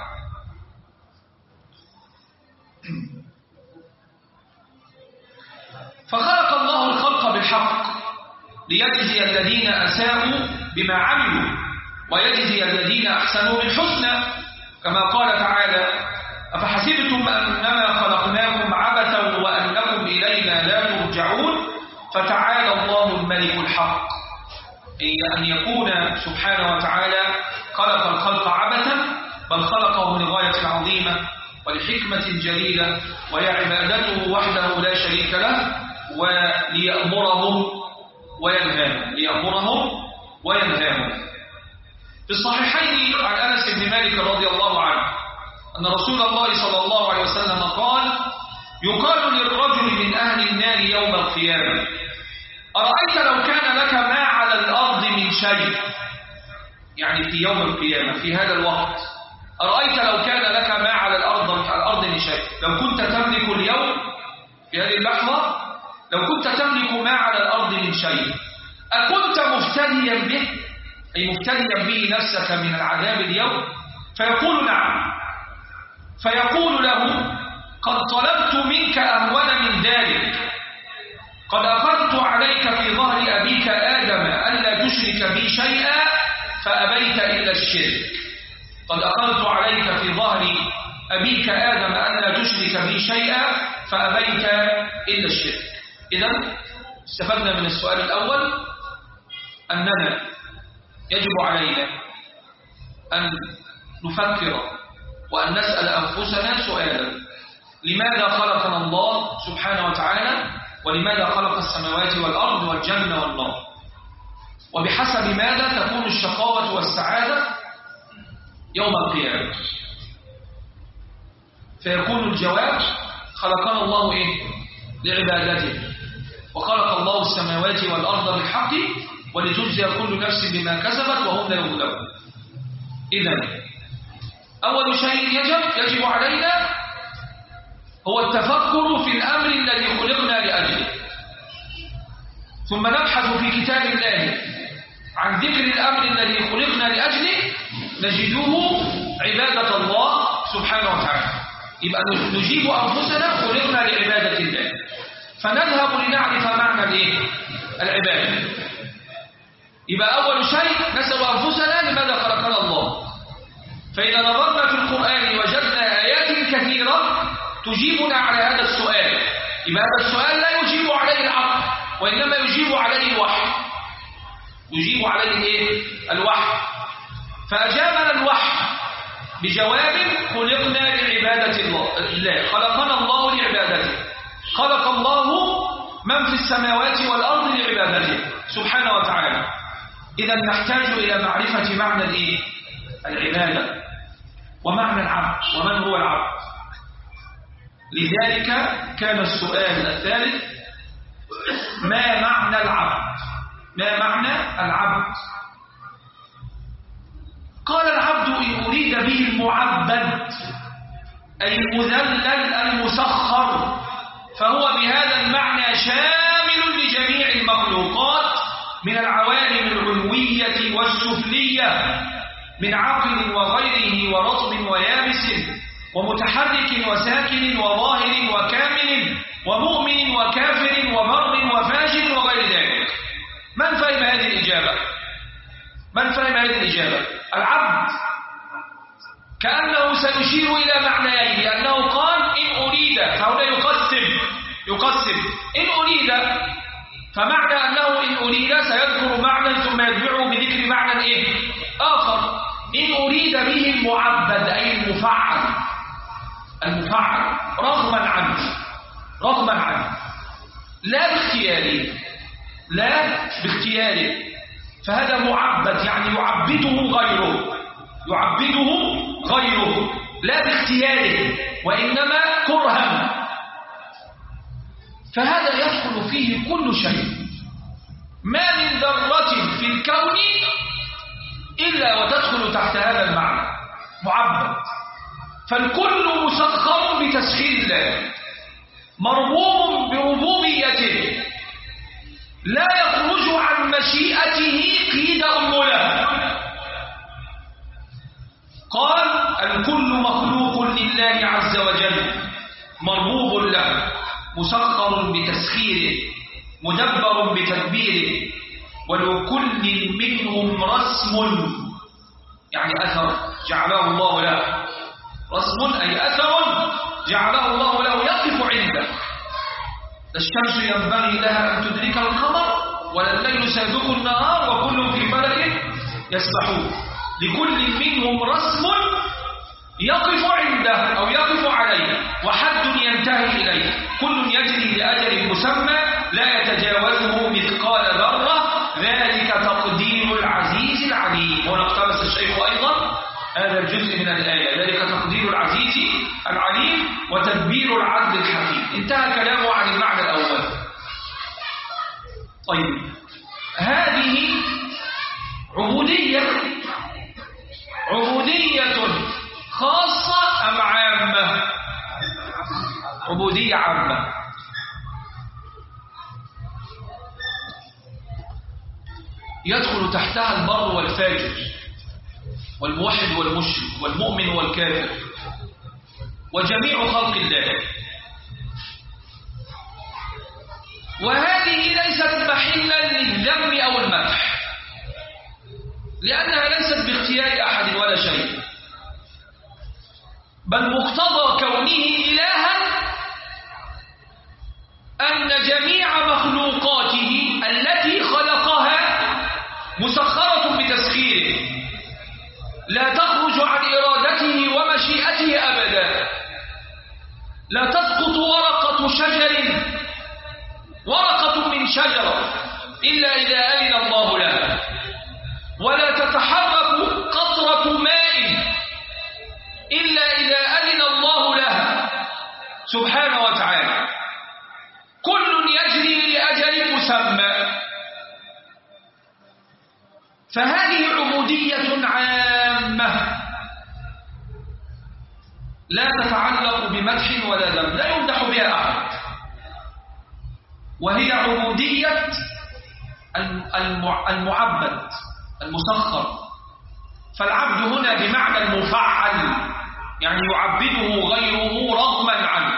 فخلق الله الخلق بالحق ليجزي الذين أساءوا بما عملوا ويجزي الذين أحسنوا بالحسنى، كما قال تعالى أفحسبتم أنما خلقناكم عبثا وأنكم إلينا لا ترجعون فتعالى الله الملك الحق، أي أن يكون سبحانه وتعالى خلق الخلق عبثا، بل خلقه لغاية عظيمة ولحكمة جليلة وهي عبادته وحده لا شريك له، وليأمرهم وينهاهم ليأمرهم وينهاهم. في الصحيحين عن أنس بن مالك رضي الله عنه أن رسول الله صلى الله عليه وسلم قال يقال للرجل من أهل النار يوم القيامة أرأيت لو كان لك ما على الأرض من شيء، يعني في يوم القيامة في هذا الوقت، أرأيت لو كان لك ما على الأرض على الأرض من شيء، لو كنت تملك اليوم في هذه اللحظة، لو كنت تملك ما على الأرض من شيء أكنت مفتديا به، أي مفتديا به نفسك من العذاب اليوم؟ فيقول نعم، فيقول له قد طلبت منك أهون من ذلك، قد أخذت عليك في ظهر أبيك آدم ألا تشرك بي شيئا فأبيت إلا الشرك، قد أخذت عليك في ظهر أبيك آدم ألا تشرك بي شيئا فأبيت إلا الشرك. إذن استفدنا من السؤال الأول أننا يجب علينا أن نفكر وأن نسأل أنفسنا سؤالا: لماذا خلقنا الله سبحانه وتعالى؟ ولماذا خلق السماوات والأرض والجنة والنار؟ وبحسب ماذا تكون الشقاوة والسعادة يوم القيامة؟ فيكون الجواب: خلقنا الله إيه؟ لعبادته، وخلق الله السماوات والأرض بالحق ولتجزي كل نفس بما كسبت وهم لا يظلمون. إذن أول شيء يجب يجب علينا هو التفكر في الأمر الذي خلقنا لأجله، ثم نبحث في كتاب الله عن ذكر الأمر الذي خلقنا لأجله نجده عبادة الله سبحانه وتعالى. يبقى نجيب أنفسنا خلقنا لعبادة الله، فنذهب لنعرف معنى الايه؟ العبادة. يبقى أول شيء نسأل أنفسنا لماذا خلقنا الله، فإذا نظرنا في القرآن وجدنا آيات كثيرة تجيبنا على هذا السؤال. يبقى هذا السؤال لا يجيب عليه العقل، وإنما يجيب عليه الوحي، يجيب عليه إيه؟ الوحي. فأجابنا الوحي بجواب: خلقنا لعبادة الله، خلقنا الله لعبادته. خلق الله من في السماوات والأرض لعبادته سبحانه وتعالى. إذا نحتاج إلى معرفة معنى الإيه؟ العبادة ومعنى العبد ومن هو العبد. لذلك كان السؤال الثالث: ما معنى العبد؟ ما معنى العبد؟ قال: العبد إن أريد به المعبد أي المذلل المسخر، فهو بهذا المعنى شامل لجميع المخلوقات من العوالم العلوية والسفلية، من عقل وغيره ورطب ويابس ومتحرك وساكن وظاهر وكامل ومؤمن وكافر وبر وفاجر وغير ذلك. من فهم هذه الإجابة؟ من فهم هذه الإجابة؟ العبد كأنه سيشير إلى معنيين، لأنه قال إن أريد، فهنا يقسم يقسم إن أريد، فمعنى أنه إن أريد سيذكر معنى ثم يتبعه بذكر معنى إيه؟ آخر. إن أريد به المعبد أي المفعل، المفعل رغما عنه، رغما عنه لا باختياره، لا باختياره، فهذا معبد يعني يعبده غيره، يعبده غيره لا باختياره وإنما كرها، فهذا يدخل فيه كل شيء. ما من ذرة في الكون إلا وتدخل تحت هذا المعنى، معبد. فالكل مسخر بتسخير الله، مربوب بربوبيته، لا يخرج عن مشيئته قيد أنملة. قال: الكل مخلوق لله عز وجل، مربوب له، مسخر بتسخيره، مدبر بتدبيره، ولكل منهم رسم يعني أثر جعله الله له، رسم أي أثر جعله الله له يقف عنده. الشمس ينبغي لها أن تدرك القمر ولا الليل سابق النهار وكل في فلك يسبحون. لكل منهم رسم يقف عنده أو يقف عليه وحد ينتهي إليه، كل يجري لأجل مسمى لا يتجاوزه مثقال ذرة، ذلك تقدير العزيز العليم. هنا اقتبس الشيخ أيضا هذا الجزء من الآية، ذلك تقدير العزيز العليم وتدبير العدل الحكيم. انتهى كلامه عن المعنى الأول. طيب، هذه عبودية عبودية خاصة أم عامة؟ عبودية عامة. يدخل تحتها البر والفاجر والموحد والمشرك والمؤمن والكافر وجميع خلق الله. وهذه ليست محلا للذم أو المدح، لأنها ليست باختيار أحد ولا شيء، بل مقتضى كونه إلها أن جميع مخلوقاته التي خلقها مسخرة بتسخيره، لا تخرج عن إرادته ومشيئته أبدا. لا تسقط ورقة شجر ورقة من شجرة إلا إذا أذن الله لها، ولا تتحرك قطرة ماء إلا إذا أذن الله لها سبحانه وتعالى. كل يجري لأجل مسمى. فهذه عبودية عامة لا تتعلق بمدح ولا ذم، لا يمدح بها أحد، وهي عبودية المعبد المسخر. فالعبد هنا بمعنى المفعل، يعني يعبده غيره رغما عنه.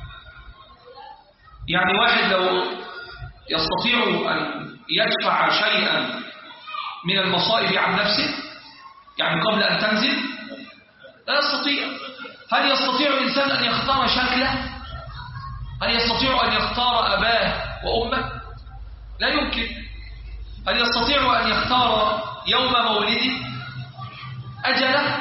يعني واحد لو يستطيع أن يدفع شيئا من المصائب عن نفسه، يعني قبل أن تنزل، لا يستطيع. هل يستطيع الإنسان أن يختار شكله؟ هل يستطيع أن يختار أباه وأمه؟ لا يمكن. هل يستطيع أن يختار يوم مولده، أجله؟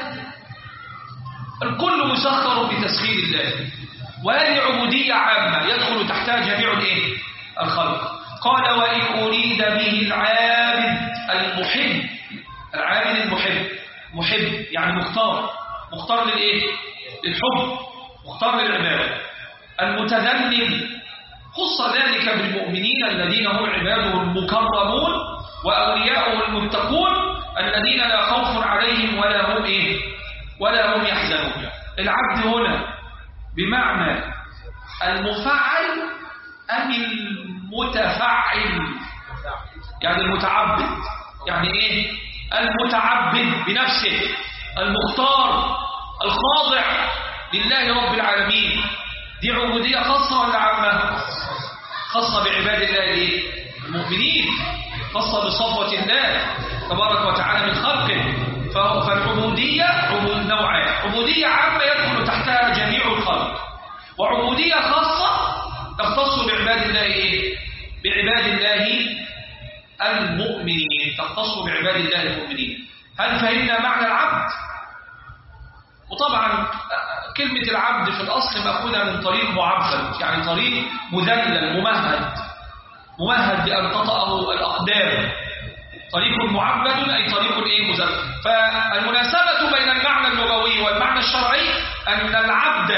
الكل مسخر بتسخير الله. وهذه عبودية عامة يدخل تحتها جميع الإيه؟ الخلق. قال وإن أريد به العابد المحب، العابد المحب، محب يعني مختار، مختار للإيه؟ للحب، مختار للعبادة. المتذلل خص ذلك بالمؤمنين الذين هم عباده المكرمون وأولياؤه المتقون الذين لا خوف عليهم ولا هم إيه؟ ولا هم يحزنون. العبد هنا بمعنى المفعل أم المتفعل؟ يعني المتعبد، يعني إيه؟ المتعبد بنفسه، المختار، الخاضع لله رب العالمين. دي عبودية خاصة ولا عامة؟ خاصة بعباد الله المؤمنين، خاصة بصفوة الله تبارك وتعالى من خلقه. فالعبودية عبود نوعين، عبودية عامة يدخل تحتها جميع الخلق، وعبودية خاصة تختص بعباد الله إيه؟ بعباد الله المؤمنين، تختص بعباد الله المؤمنين. هل فهمنا معنى العبد؟ وطبعا كلمة العبد في الأصل مأخوذة من طريق معبد، يعني طريق مذلل ممهد، ممهد بأن تطأه الأقدام. طريق معبد أي طريق إيه؟ مذلل. فالمناسبة بين المعنى اللغوي والمعنى الشرعي أن العبد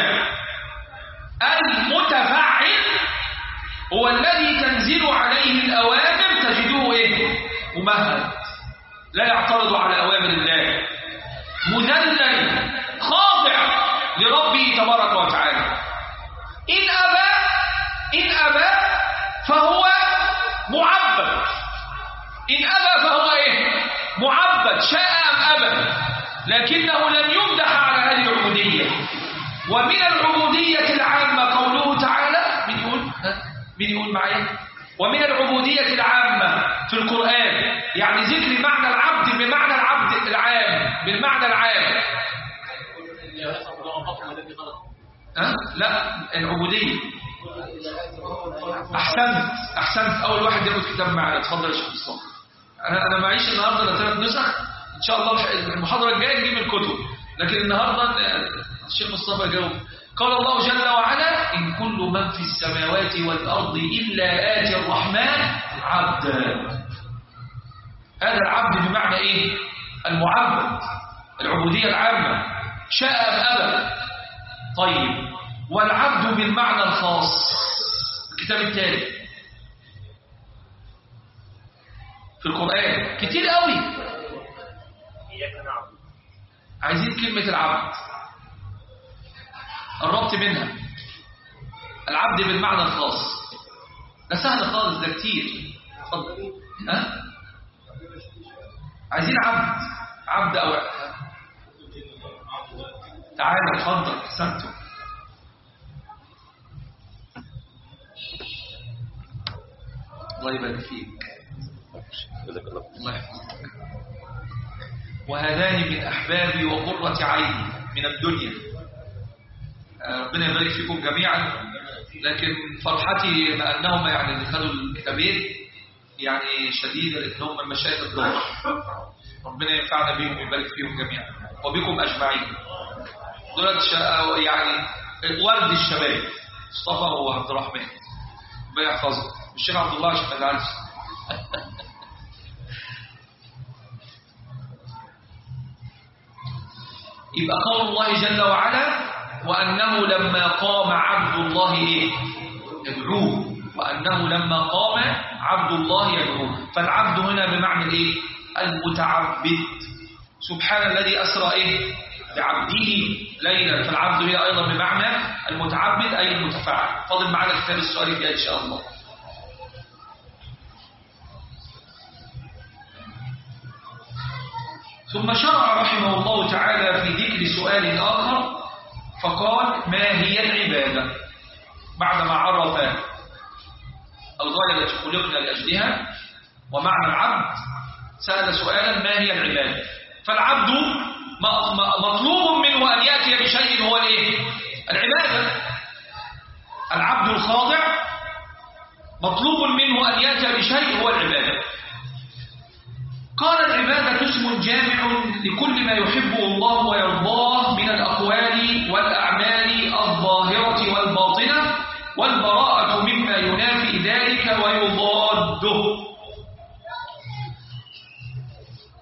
المتفعل هو الذي تنزل عليه الأوامر تجده إيه؟ ممهد، لا يعترض على أوامر الله، مذلل خاضع لربه تبارك وتعالى. إن أبى إن أبى فهو معبد، إن أبى فهو إيه؟ معبد، شاء أم أبى، لكنه لم يمدح على هذه العبودية. ومن العبودية العامة قوله تعالى، من يقول من يقول معي؟ ومن العبودية العامة في القرآن، يعني ذكر معنى العبد بمعنى العبد العام، بالمعنى العام. أه؟ لا، العبودية. أحسنت أحسنت أول واحد ياخد كتاب معايا. اتفضل يا شيخ مصطفى. أنا أنا معيش النهارده إلا ثلاث نسخ، إن شاء الله المحاضرة الجاية نجيب الكتب، لكن النهارده الشيخ مصطفى جاوب. قال الله جل وعلا: إن كل من في السماوات والأرض إلا آتي الرحمن عبدا. هذا العبد بمعنى إيه؟ المعبد، العبودية العامة، شاء أم أبى. طيب، والعبد بالمعنى الخاص، الكتاب التالي في القرآن كتير قوي. عايزين كلمة العبد الربط منها، العبد بالمعنى الخاص. ده سهل خالص، ده كتير. اتفضل. ها؟ عايزين عبد، عبد أو تعالى اتفضل. احسنتم. الله يبارك فيك. الله يحفظك. وهذان من أحبابي وقرة عيني من الدنيا. ربنا يبارك فيكم جميعا. لكن فرحتي بأنهم يعني اللي خدوا الكتابين يعني شديدة، لأنهم من مشايخ الدار. ربنا ينفعنا بهم ويبارك فيهم جميعا وبكم أجمعين. دولت يعني ورد الشباب، مصطفى وعبد الرحمن، ربنا يحفظهم. الشيخ عبد الله عشان ما يزعلش. يبقى قول الله جل وعلا: وأنه لما قام عبد الله يدعوه، وأنه لما قام عبد الله يدعوه. فالعبد هنا بمعنى الايه؟ المتعبد. سبحان الذي أسرى ايه؟ بعبده ليلا. فالعبد هي أيضا بمعنى المتعبد أي المتفاعل. فاضل معنا كتاب السؤال فيها إن شاء الله. ثم شرع رحمه الله تعالى في ذكر سؤال آخر، فقال: ما هي العبادة؟ بعدما عرف الغاية التي خلقنا لأجلها ومعنى العبد، سأل سؤالا: ما هي العبادة؟ فالعبد مطلوب منه أن يأتي بشيء هو الايه؟ العبادة. العبد الخاضع مطلوب منه أن يأتي بشيء هو العبادة. قال: العبادة اسم جامع لكل ما يحبه الله ويرضاه من الأقوال والأعمال الظاهرة والباطنة، والبراءة مما ينافي ذلك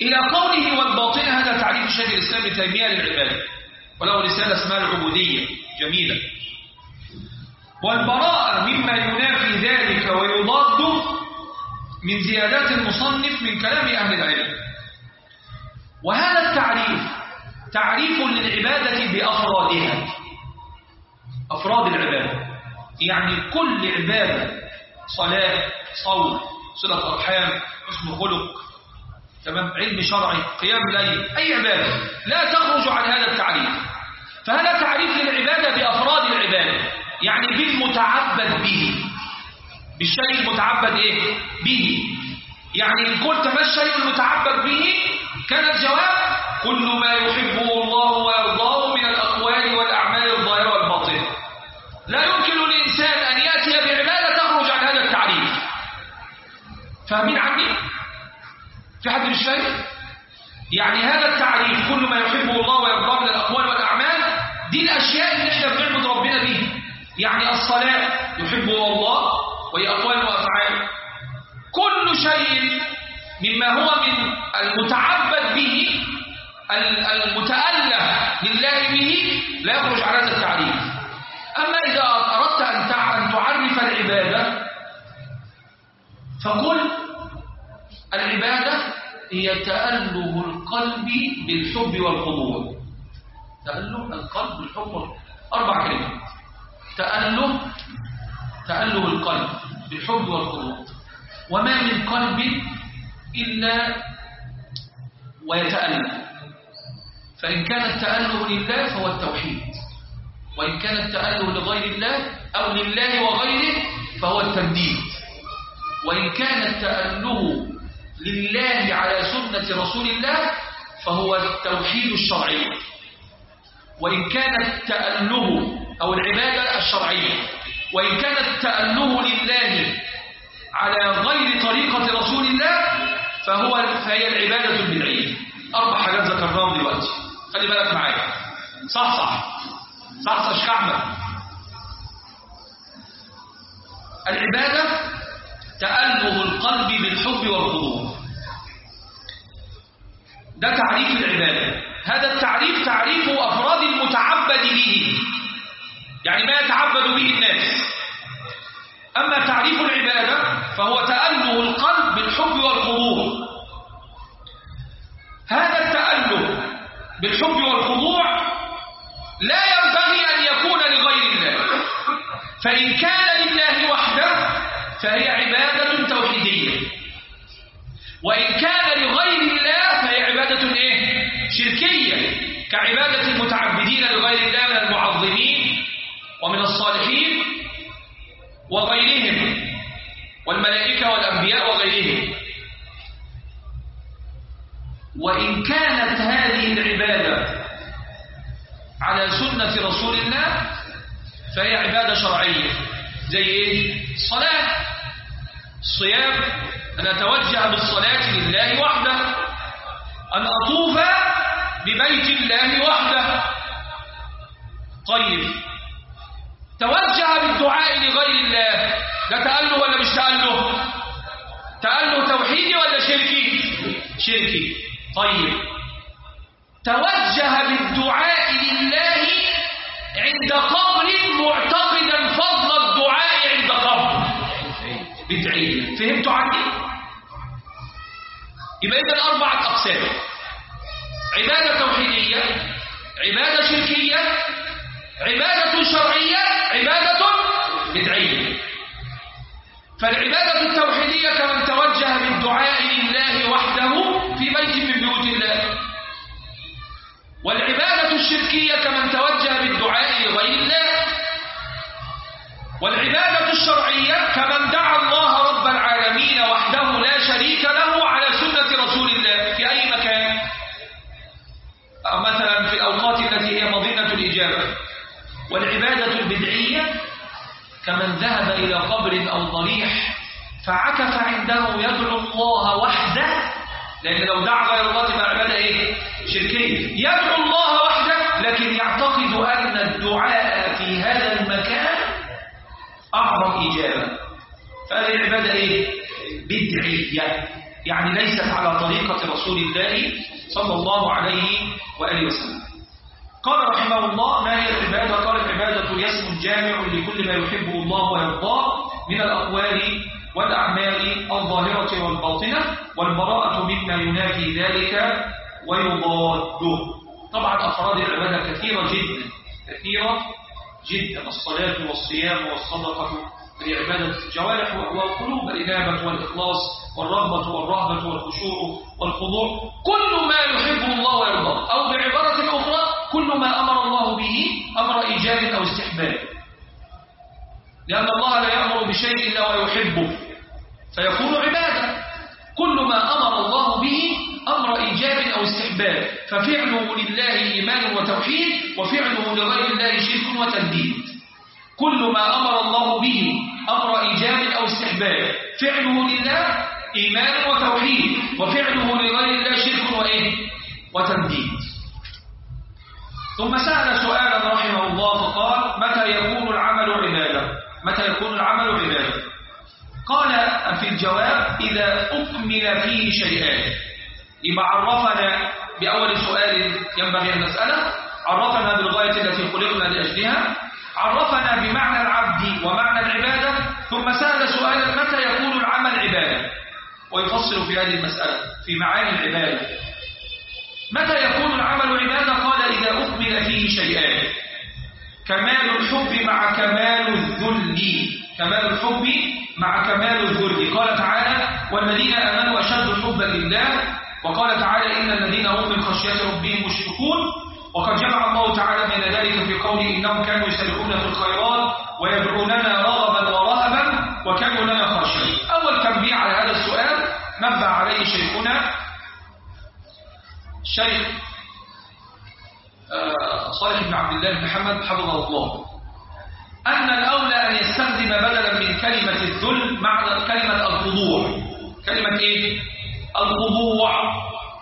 إلى قوله والباطنة، هذا تعريف شيخ الإسلام ابن تيمية للعبادة، وله رسالة اسمها العبودية جميلة. والبراءة مما ينافي ذلك ويضاده من زيادات المصنف من كلام أهل العلم. وهذا التعريف تعريف للعبادة بأفرادها، أفراد العبادة، يعني كل عبادة، صلاة، صوم، صلة أرحام، حسن خلق، تمام، علم شرعي، قيام الليل، أي عبادة لا تخرج عن هذا التعريف. فهذا تعريف للعبادة بأفراد العبادة، يعني بالمتعبد به، بالشيء المتعبد إيه؟ به. يعني إن قلت ما الشيء المتعبد به، كان الجواب كل ما يحبه الله ويرضاه من الأقوال والأعمال الظاهرة والباطنة. لا يمكن للإنسان أن يأتي بعبادة تخرج عن هذا التعريف. فاهمين عني؟ في حد مش فاهم؟ يعني هذا التعريف كل ما يحبه الله ويرضاه من الأقوال والأعمال، دي الأشياء اللي احنا بنعبد ربنا بيها. يعني الصلاة يحبه الله وهي أقوال وأفعال. كل شيء مما هو من المتعبد به، المتأله لله به، لا يخرج عن هذا التعريف. أما إذا أردت أن تعرف العبادة فقل العبادة هي تأله القلب بالحب والخضوع. تأله القلب بالحب والخضوع، أربع كلمات. تأله تأله القلب بالحب والخضوع. وما من قلب إلا ويتأله، فإن كان التأله لله فهو التوحيد، وإن كان التأله لغير الله أو لله وغيره فهو التمديد، وإن كان التأله لله على سنة رسول الله فهو التوحيد الشرعي، وإن كان التأله أو العبادة الشرعية، وإن كان التأله لله على غير طريقة رسول الله فهو فهي العبادة البدعية. أربع حاجات ذكرناهم دلوقتي، خلي بالك معايا. صح صح صح صح شكعمة. العبادة تأله القلب بالحب والخضوع، ده تعريف العبادة. هذا التعريف تعريف أفراد المتعبد به، يعني ما يتعبد به الناس. أما تعريف العبادة فهو تأله القلب بالحب والخضوع. هذا التأله بالحب والخضوع لا ينبغي أن يكون لغير الله، فإن كان لله وحده فهي عبادة توحيدية، وإن كان لغير الله فهي عبادة إيه؟ شركية، كعبادة المتعبدين لغير الله من المعظمين ومن الصالحين وغيرهم والملائكة والأنبياء وغيرهم. وإن كانت هذه العبادة على سنة رسول الله فهي عبادة شرعية، زي إيه؟ الصلاة، الصيام، أن أتوجه بالصلاة لله وحده، أن أطوف ببيت الله وحده. طيب، توجه بالدعاء لغير الله، ده تأله ولا مش تأله؟ تأله توحيدي ولا شركي؟ شركي. طيب، توجه بالدعاء لله عند قبر معتقدا فضل الدعاء عند قبر، بدعي. فهمتوا عني؟ يبقى إذن أربعة أقسام: عبادة توحيدية، عبادة شركية، عبادة شرعية، عبادة بدعية. فالعبادة التوحيدية كمن توجه بالدعاء لله وحده في بيت من بيوت الله، والعبادة الشركية كمن توجه بالدعاء لغير الله، والعبادة الشرعية كمن دعا الله رب العالمين وحده لا شريك له على سنة رسول الله في أي مكان، مثلا في الأوقات التي هي مظنة الإجابة. والعبادة البدعية كمن ذهب إلى قبر أو ضريح فعكف عنده يدعو الله وحده، لأن لو دعا غير الله تبقى عبادة إيه؟ شركية. يدعو الله وحده لكن يعتقد أن الدعاء في هذا المكان أعظم إجابة، فهذه العبادة إيه؟ بدعية. يعني ليست على طريقة رسول الله صلى الله عليه وآله وسلم. قال رحمه الله: ما هي العبادة؟ قال: العبادة الاسم جامع لكل ما يحبه الله ويرضاه من الأقوال والأعمال الظاهرة والباطنة، والبراءة مما ينافي ذلك ويضاده. طبعا أفراد العبادة كثيرة جدا كثيرة جدا، الصلاة والصيام والصدقة لعبادة الجوارح والقلوب، الإنابة والإخلاص والرغبة والرهبة والخشوع والخضوع، كل ما يحبه الله ويرضاه، أو بعبارة أخرى كل ما أمر الله به أمر إيجاب أو استحباب، لأن الله لا يأمر بشيء إلا ويحبه فيكون عبادة. كل ما أمر الله به أمر إيجاب أو استحباب، ففعله لله إيمان وتوحيد، وفعله لغير الله شرك وتنديد. كل ما أمر الله به أمر إيجاب أو استحباب، فعله لله إيمان وتوحيد، وفعله لغير الله شرك وإيه؟ وتنديد. ثم سأل سؤالا رحمه الله فقال: متى يكون العمل عبادة؟ متى يكون العمل عبادة؟ قال في الجواب: إذا أكمل فيه شيئان. يبقى عرفنا بأول سؤال ينبغي أن نسأله، عرفنا بالغاية التي خلقنا لأجلها، عرفنا بمعنى العبد ومعنى العبادة، ثم سأل سؤالا: متى يكون العمل عبادة؟ ويفصل في هذه المسألة في معاني العبادة. متى يكون العمل عبادة؟ قال: إذا أكمل فيه شيئان: كمال الحب مع كمال الذل. كمال الحب مع كمال الذل. قال تعالى: والذين آمنوا أشد حبا لله. وقال تعالى: إن الذين هم من خشية ربهم مشركون. وقد جمع الله تعالى بين ذلك في قوله: إنهم كانوا يسارعون في الخيرات ويدعوننا رغبا ورهبا وكانوا لنا خاشعين. أول تنبيه على هذا السؤال نبه عليه شيخنا الشيخ صالح بن عبد الله بن محمد حفظه الله، أن الأولى أن يستخدم بدلا من كلمة الذل معنى كلمة الخضوع. كلمة إيه؟ الخضوع.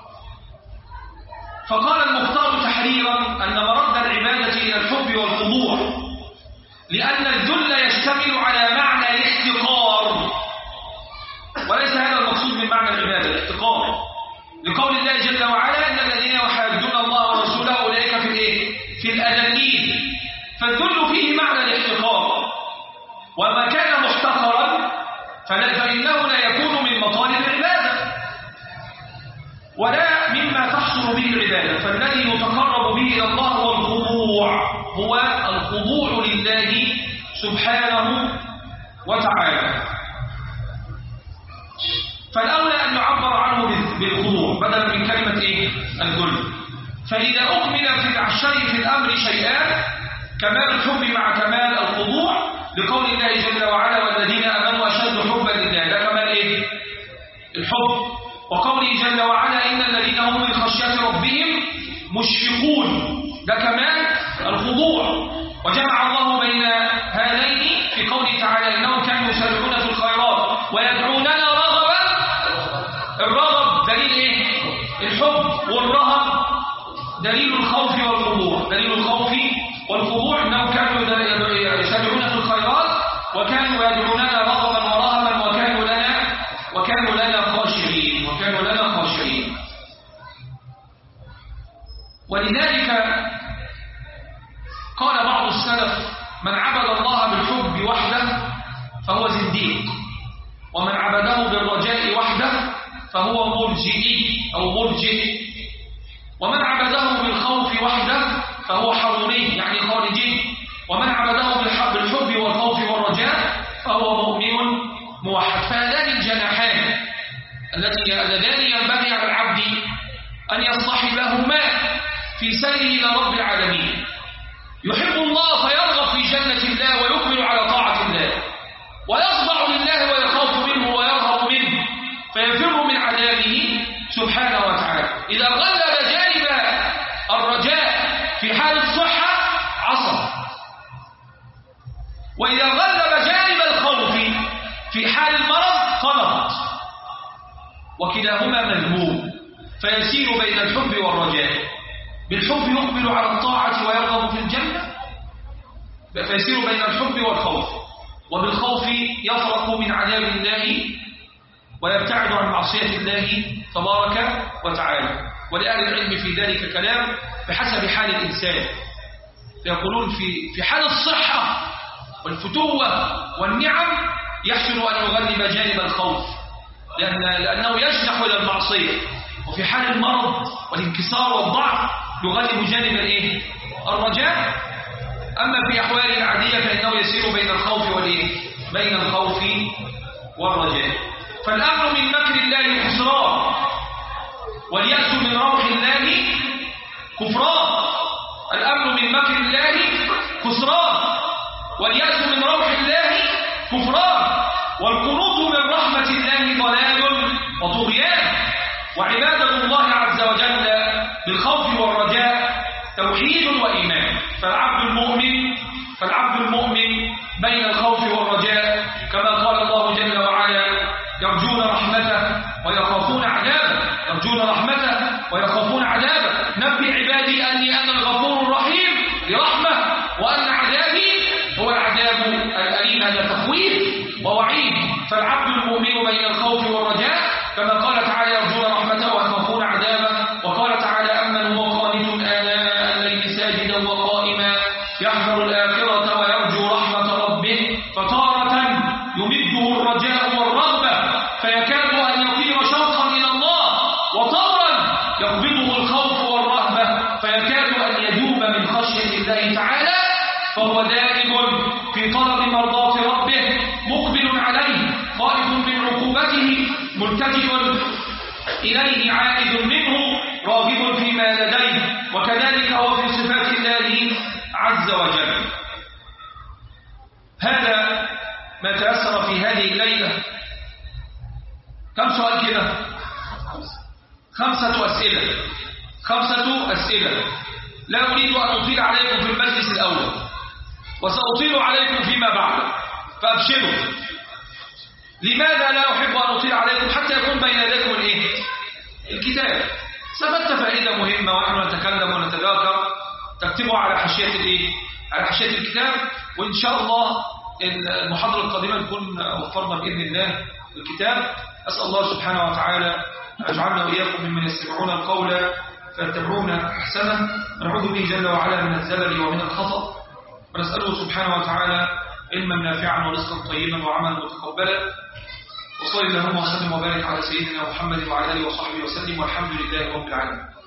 فقال المختار تحريرا أن مرد العبادة إلى الحب والخضوع، لأن الذل يشتمل على معنى الاحتقار، وليس هذا المقصود من معنى العبادة الاحتقار، لقول الله جل وعلا: إن الذين يحادون الله ورسوله أولئك في الإيه؟ في الأذلين. فالذل فيه معنى الاحتقار، وما كان محتقرا فإنه لا يكون من مطالب العبادة ولا مما تحصل به العبادة. فالذي يتقرب به إلى الله هو الخضوع، هو الخضوع لله سبحانه وتعالى. فالأولى أن يعبر عنه بالخضوع بدلا من كلمة إيه؟ الذل. فإذا أكمل في الشيء في الأمر شيئان: كمال الحب مع كمال الخضوع، لقول الله جل وعلا: والذين آمنوا أشد حبا لله. ده كمال إيه؟ الحب. وقوله جل وعلا: إن الذين هم من خشية ربهم مشفقون. ده كمال الخضوع. وجمع الله بين هذين في قوله تعالى: إنهم كانوا يسارعون في الخيرات ويدعوننا رغبا. الرغب دليل إيه؟ الحب، والرهب دليل الخوف والخضوع. دليل الخوف والخضوع إنهم كانوا يسارعون في الخيرات وكانوا يدعوننا رغبا ورهبا وكانوا لنا وكانوا لنا خاشعين وكانوا لنا خاشعين. ولذلك قال بعض السلف: من عبد الله بالحب وحده فهو زنديق، ومن عبده بالرجاء وحده فهو مرجئي أو مرجئ، ومن عبده بالخوف وحده فهو حروري يعني خارجي، ومن عبده بالحب والخوف والرجاء فهو مؤمن موحد. فهذان الجناحان اللذان ينبغي على العبد أن يصطحبهما في سيره إلى رب العالمين. يحب الله فيرغب في جنة الله ويقبل على طاعة الله، ويخضع لله ويخاف منه ويرهب منه فيفر من عذابه سبحانه وتعالى. إذا غلب جانب الرجاء في حال الصحة عصى، وإذا غلب جانب الخوف في حال المرض قنط، وكلاهما مذموم. فيسير بين الحب والرجاء. بالحب يقبل على الطاعة ويرغب في الجنة، فيسير بين الحب والخوف، وبالخوف يفرق من عذاب الله ويبتعد عن معصية الله تبارك وتعالى. ولأهل العلم في ذلك كلام بحسب حال الإنسان، يقولون في في حال الصحة والفتوة والنعم يحسن أن يغلب جانب الخوف، لأن لأنه يجنح إلى المعصية، وفي حال المرض والانكسار والضعف يغلب جانب الإيه؟ الرجاء. أما في أحوال العادية فإنه يسير بين الخوف والإيه؟ بين الخوف والرجاء. فالأمن من مكر الله خسران، واليأس من روح الله كفران. الأمن من مكر الله خسران، واليأس من روح الله كفران، والقنوط من رحمة الله ضلال وطغيان. وعبادة الله عز وجل بالخوف والرجاء توحيد وإيمان. فالعبد المؤمن فالعبد المؤمن بين الخوف والرجاء، كما قال الله جل وعلا: يرجون رحمته ويخافون عذابه، يرجون رحمته ويخافون عذابه. نبئ عبادي أني أنا الغفور الرحيم لرحمة، وأن عذابي هو العذاب الأليم. هذا تخويف ووعيد. فالعبد المؤمن بين الخوف والرجاء، كما قال تعالى: يرجون رحمته ويخافون عذابه. وقال تعالى: أمن هو قانت آناء الليل ساجدا وقائما يحذر الآخرة ويرجو رحمة ربه، فتارة يمده الرجاء والرغبة فيكاد أن يطير شوقا إلى الله، وطورا يقبضه الخوف والرهبة فيكاد أن يذوب من خشية الله تعالى. فهو دائم في طلب مرضاة ربه، مقبل عليه، خائف من عقوبته، ملتجئ إليه، عائد منه، راغب فيما لديه. وكذلك هو في صفات الله عز وجل. هذا ما تيسر في هذه الليلة. كم سؤال كده؟ خمسة أسئلة خمسة أسئلة. لا أريد أن أطيل عليكم في المجلس الأول، وسأطيل عليكم فيما بعد، فأبشروا. لماذا لا أحب أن أطيل عليكم؟ حتى يكون بين يديكم الإيه؟ الكتاب. ثبت فائدة مهمة ونحن نتكلم ونتذاكر، تكتبوا على حاشية الإيه؟ على حاشية الكتاب. وإن شاء الله المحاضرة القادمة نكون وفرنا بإذن الله الكتاب. أسأل الله سبحانه وتعالى أن يجعلنا وإياكم ممن يستمعون القول فيتبعون أحسنه، ونعوذ به جل وعلا من الزلل ومن الخطأ، ونسأله سبحانه وتعالى علما نافعا ورزقا طيبا وعملا متقبلا. وصلى اللهم وسلم وبارك على سيدنا محمد وعلى آله وصحبه وسلم، والحمد لله رب العالمين.